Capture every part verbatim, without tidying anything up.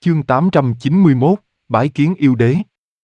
Chương tám trăm chín mươi mốt, Bái kiến yêu đế.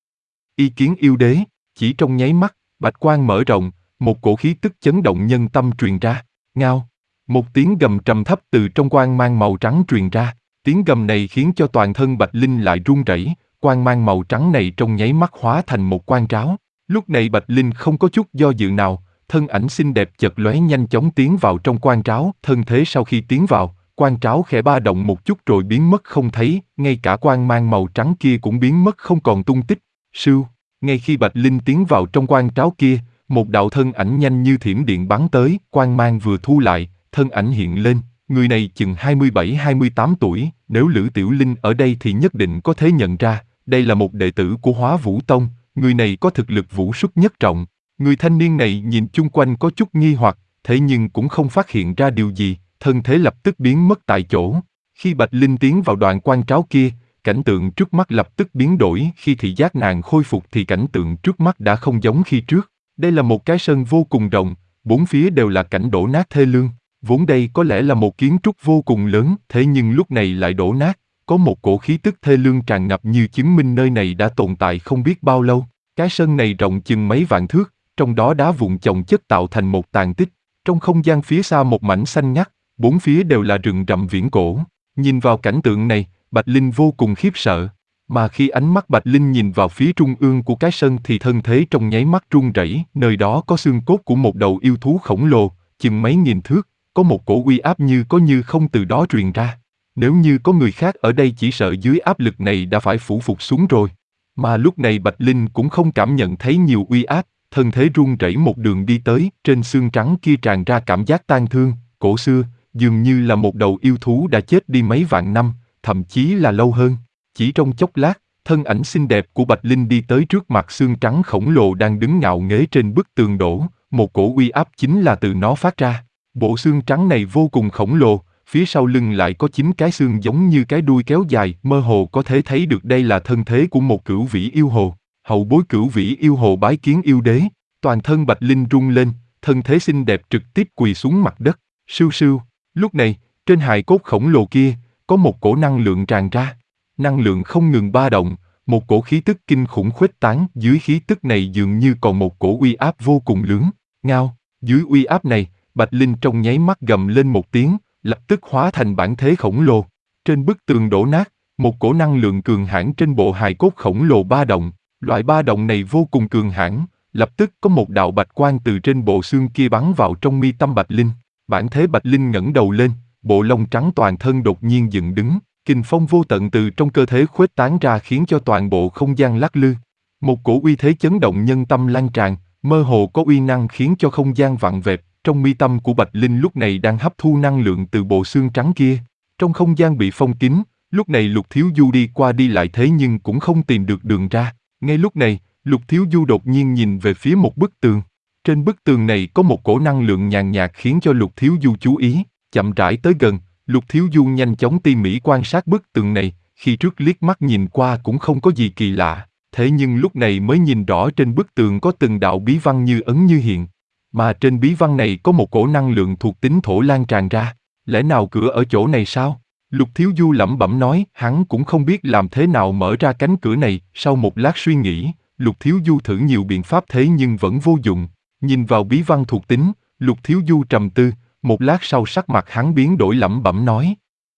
Y kiến yêu đế, chỉ trong nháy mắt, bạch quang mở rộng, một cổ khí tức chấn động nhân tâm truyền ra, ngao. Một tiếng gầm trầm thấp từ trong quang mang màu trắng truyền ra, tiếng gầm này khiến cho toàn thân Bạch Linh lại run rẩy, quang mang màu trắng này trong nháy mắt hóa thành một quang tráo. Lúc này Bạch Linh không có chút do dự nào, thân ảnh xinh đẹp chợt lóe nhanh chóng tiến vào trong quang tráo, thân thế sau khi tiến vào, quang tráo khẽ ba động một chút rồi biến mất không thấy, ngay cả quang mang màu trắng kia cũng biến mất không còn tung tích. Sưu, ngay khi Bạch Linh tiến vào trong quang tráo kia, một đạo thân ảnh nhanh như thiểm điện bắn tới, quang mang vừa thu lại, thân ảnh hiện lên, người này chừng hai mươi bảy hai mươi tám tuổi, nếu Lữ Tiểu Linh ở đây thì nhất định có thể nhận ra, đây là một đệ tử của Hóa Vũ Tông, người này có thực lực vũ xuất nhất trọng. Người thanh niên này nhìn chung quanh có chút nghi hoặc, thế nhưng cũng không phát hiện ra điều gì, thân thế lập tức biến mất tại chỗ. Khi Bạch Linh tiến vào đoạn quang tráo kia, cảnh tượng trước mắt lập tức biến đổi, khi thị giác nàng khôi phục thì cảnh tượng trước mắt đã không giống khi trước. Đây là một cái sân vô cùng rộng, bốn phía đều là cảnh đổ nát thê lương. Vốn đây có lẽ là một kiến trúc vô cùng lớn, thế nhưng lúc này lại đổ nát, có một cổ khí tức thê lương tràn ngập như chứng minh nơi này đã tồn tại không biết bao lâu. Cái sân này rộng chừng mấy vạn thước, trong đó đá vụn chồng chất tạo thành một tàn tích. Trong không gian phía xa một mảnh xanh ngắt, bốn phía đều là rừng rậm viễn cổ. Nhìn vào cảnh tượng này, Bạch Linh vô cùng khiếp sợ. Mà khi ánh mắt Bạch Linh nhìn vào phía trung ương của cái sân thì thân thế trong nháy mắt run rẩy, nơi đó có xương cốt của một đầu yêu thú khổng lồ, chừng mấy nghìn thước, có một cổ uy áp như có như không từ đó truyền ra. Nếu như có người khác ở đây chỉ sợ dưới áp lực này đã phải phủ phục xuống rồi. Mà lúc này Bạch Linh cũng không cảm nhận thấy nhiều uy áp, thân thế run rẩy một đường đi tới, trên xương trắng kia tràn ra cảm giác tang thương, cổ xưa, dường như là một đầu yêu thú đã chết đi mấy vạn năm, thậm chí là lâu hơn. Chỉ trong chốc lát, thân ảnh xinh đẹp của Bạch Linh đi tới trước mặt xương trắng khổng lồ đang đứng ngạo nghễ trên bức tường đổ, một cổ uy áp chính là từ nó phát ra. Bộ xương trắng này vô cùng khổng lồ, phía sau lưng lại có chín cái xương giống như cái đuôi kéo dài, mơ hồ có thể thấy được đây là thân thế của một cửu vĩ yêu hồ. Hậu bối cửu vĩ yêu hồ bái kiến yêu đế, toàn thân Bạch Linh rung lên, thân thế xinh đẹp trực tiếp quỳ xuống mặt đất, sưu sưu. Lúc này, trên hài cốt khổng lồ kia, có một cổ năng lượng tràn ra. Năng lượng không ngừng ba động, một cổ khí tức kinh khủng khuếch tán, dưới khí tức này dường như còn một cổ uy áp vô cùng lớn. Ngao, dưới uy áp này, Bạch Linh trong nháy mắt gầm lên một tiếng, lập tức hóa thành bản thế khổng lồ. Trên bức tường đổ nát, một cổ năng lượng cường hãn trên bộ hài cốt khổng lồ ba động. Loại ba động này vô cùng cường hãn, lập tức có một đạo bạch quang từ trên bộ xương kia bắn vào trong mi tâm Bạch Linh. Bản thế Bạch Linh ngẩng đầu lên, bộ lông trắng toàn thân đột nhiên dựng đứng, kình phong vô tận từ trong cơ thể khuếch tán ra khiến cho toàn bộ không gian lắc lư. Một cổ uy thế chấn động nhân tâm lan tràn, mơ hồ có uy năng khiến cho không gian vặn vẹo. Trong mi tâm của Bạch Linh lúc này đang hấp thu năng lượng từ bộ xương trắng kia. Trong không gian bị phong kín, lúc này Lục Thiếu Du đi qua đi lại thế nhưng cũng không tìm được đường ra. Ngay lúc này, Lục Thiếu Du đột nhiên nhìn về phía một bức tường. Trên bức tường này có một cổ năng lượng nhàn nhạt khiến cho Lục Thiếu Du chú ý, chậm rãi tới gần. Lục Thiếu Du nhanh chóng tỉ mỉ quan sát bức tường này, khi trước liếc mắt nhìn qua cũng không có gì kỳ lạ, thế nhưng lúc này mới nhìn rõ trên bức tường có từng đạo bí văn như ấn như hiện. Mà trên bí văn này có một cổ năng lượng thuộc tính thổ lan tràn ra, lẽ nào cửa ở chỗ này sao? Lục Thiếu Du lẩm bẩm nói, hắn cũng không biết làm thế nào mở ra cánh cửa này. Sau một lát suy nghĩ, Lục Thiếu Du thử nhiều biện pháp thế nhưng vẫn vô dụng. Nhìn vào bí văn thuộc tính, Lục Thiếu Du trầm tư, một lát sau sắc mặt hắn biến đổi lẩm bẩm nói.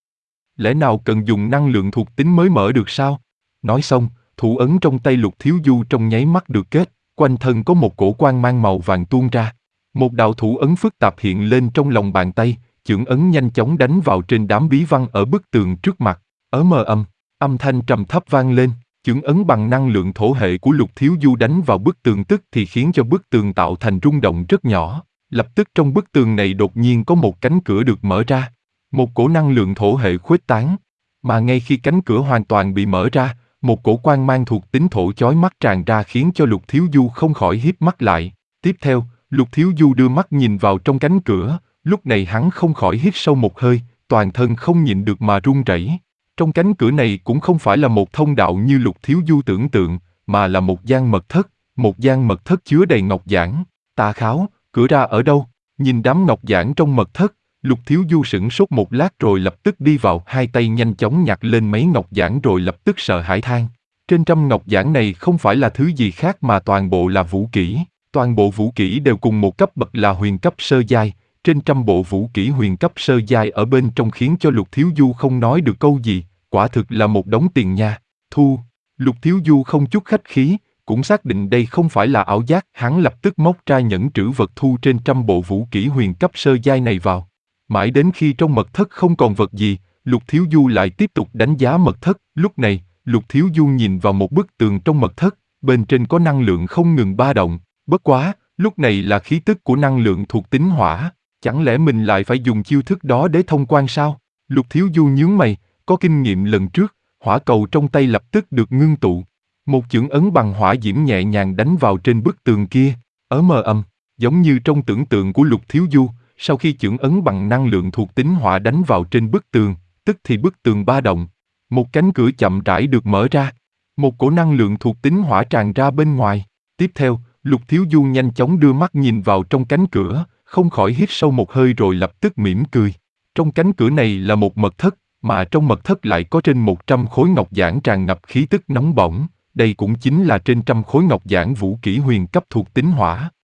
Lẽ nào cần dùng năng lượng thuộc tính mới mở được sao? Nói xong, thủ ấn trong tay Lục Thiếu Du trong nháy mắt được kết, quanh thân có một cổ quang mang màu vàng tuôn ra. Một đạo thủ ấn phức tạp hiện lên trong lòng bàn tay, chưởng ấn nhanh chóng đánh vào trên đám bí văn ở bức tường trước mặt. Ở mờ âm, âm thanh trầm thấp vang lên, chưởng ấn bằng năng lượng thổ hệ của Lục Thiếu Du đánh vào bức tường tức thì khiến cho bức tường tạo thành rung động rất nhỏ. Lập tức trong bức tường này đột nhiên có một cánh cửa được mở ra. Một cổ năng lượng thổ hệ khuếch tán. Mà ngay khi cánh cửa hoàn toàn bị mở ra, một cổ quang mang thuộc tính thổ chói mắt tràn ra khiến cho Lục Thiếu Du không khỏi híp mắt lại. Tiếp theo, Lục Thiếu Du đưa mắt nhìn vào trong cánh cửa, lúc này hắn không khỏi hít sâu một hơi, toàn thân không nhịn được mà run rẩy. Trong cánh cửa này cũng không phải là một thông đạo như Lục Thiếu Du tưởng tượng, mà là một gian mật thất, một gian mật thất chứa đầy ngọc giản. Tà Kháo, cửa ra ở đâu? Nhìn đám ngọc giản trong mật thất, Lục Thiếu Du sửng sốt một lát rồi lập tức đi vào, hai tay nhanh chóng nhặt lên mấy ngọc giản rồi lập tức sợ hãi than. Trên trăm ngọc giản này không phải là thứ gì khác mà toàn bộ là vũ kỹ. Toàn bộ vũ kỹ đều cùng một cấp bậc là huyền cấp sơ giai. Trên trăm bộ vũ kỹ huyền cấp sơ giai ở bên trong khiến cho Lục Thiếu Du không nói được câu gì, quả thực là một đống tiền nha. Thu. Lục Thiếu Du không chút khách khí, cũng xác định đây không phải là ảo giác, hắn lập tức móc ra nhẫn trữ vật thu trên trăm bộ vũ kỹ huyền cấp sơ giai này vào. Mãi đến khi trong mật thất không còn vật gì, Lục Thiếu Du lại tiếp tục đánh giá mật thất. Lúc này, Lục Thiếu Du nhìn vào một bức tường trong mật thất, bên trên có năng lượng không ngừng ba động. Bất quá, lúc này là khí tức của năng lượng thuộc tính hỏa, chẳng lẽ mình lại phải dùng chiêu thức đó để thông quan sao? Lục Thiếu Du nhướng mày, có kinh nghiệm lần trước, hỏa cầu trong tay lập tức được ngưng tụ. Một chưởng ấn bằng hỏa diễm nhẹ nhàng đánh vào trên bức tường kia, ở mờ ầm, giống như trong tưởng tượng của Lục Thiếu Du. Sau khi chưởng ấn bằng năng lượng thuộc tính hỏa đánh vào trên bức tường, tức thì bức tường ba động. Một cánh cửa chậm rãi được mở ra. Một cổ năng lượng thuộc tính hỏa tràn ra bên ngoài. Tiếp theo, Lục Thiếu Du nhanh chóng đưa mắt nhìn vào trong cánh cửa, không khỏi hít sâu một hơi rồi lập tức mỉm cười. Trong cánh cửa này là một mật thất, mà trong mật thất lại có trên một trăm khối ngọc giản tràn ngập khí tức nóng bỏng. Đây cũng chính là trên trăm khối ngọc giản vũ kỹ huyền cấp thuộc tính hỏa.